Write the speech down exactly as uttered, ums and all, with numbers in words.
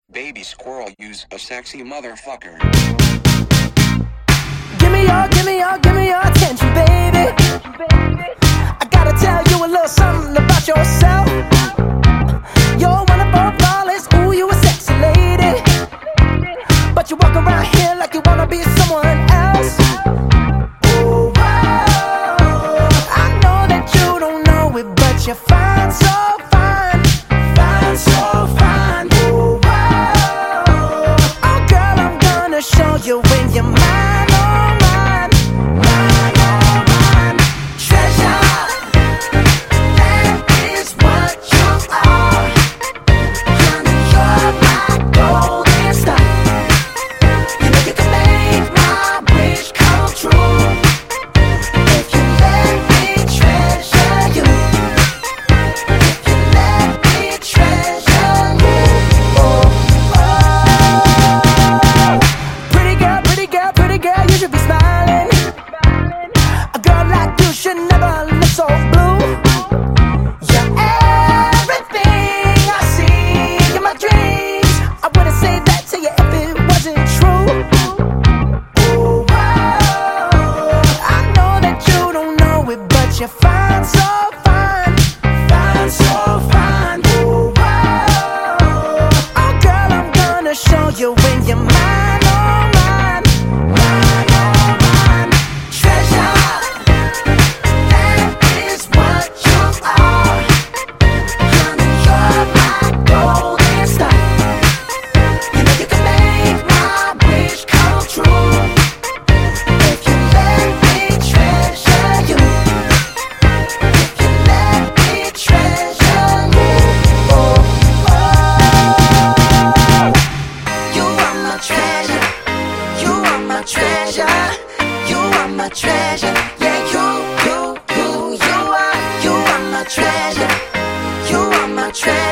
Baby squirrel, use a sexy motherfucker. Give me your, give me your, give me your attention, baby. I gotta tell you a little something about yourself. You're wonderful, flawless, ooh, you a sexy lady. But you walk around here like you wanna be someone else. Ooh, whoa. I know that you don't know it, but you're fine, so fine. Fine, so fine. Ooh, whoa. Oh, girl, I'm gonna show you when you're mine. You're fine, so fine, fine, so fine. Ooh, whoa. Oh, girl, I'm gonna show you when you're mine, oh, mine, mine, oh, mine. Treasure, that is what you are. Honey, you're my golden star. You know you can make my wish come true. If you let me treasure you. Treasure, you are my treasure. Yeah, you, you, you, you are, you are my treasure. You are my treasure.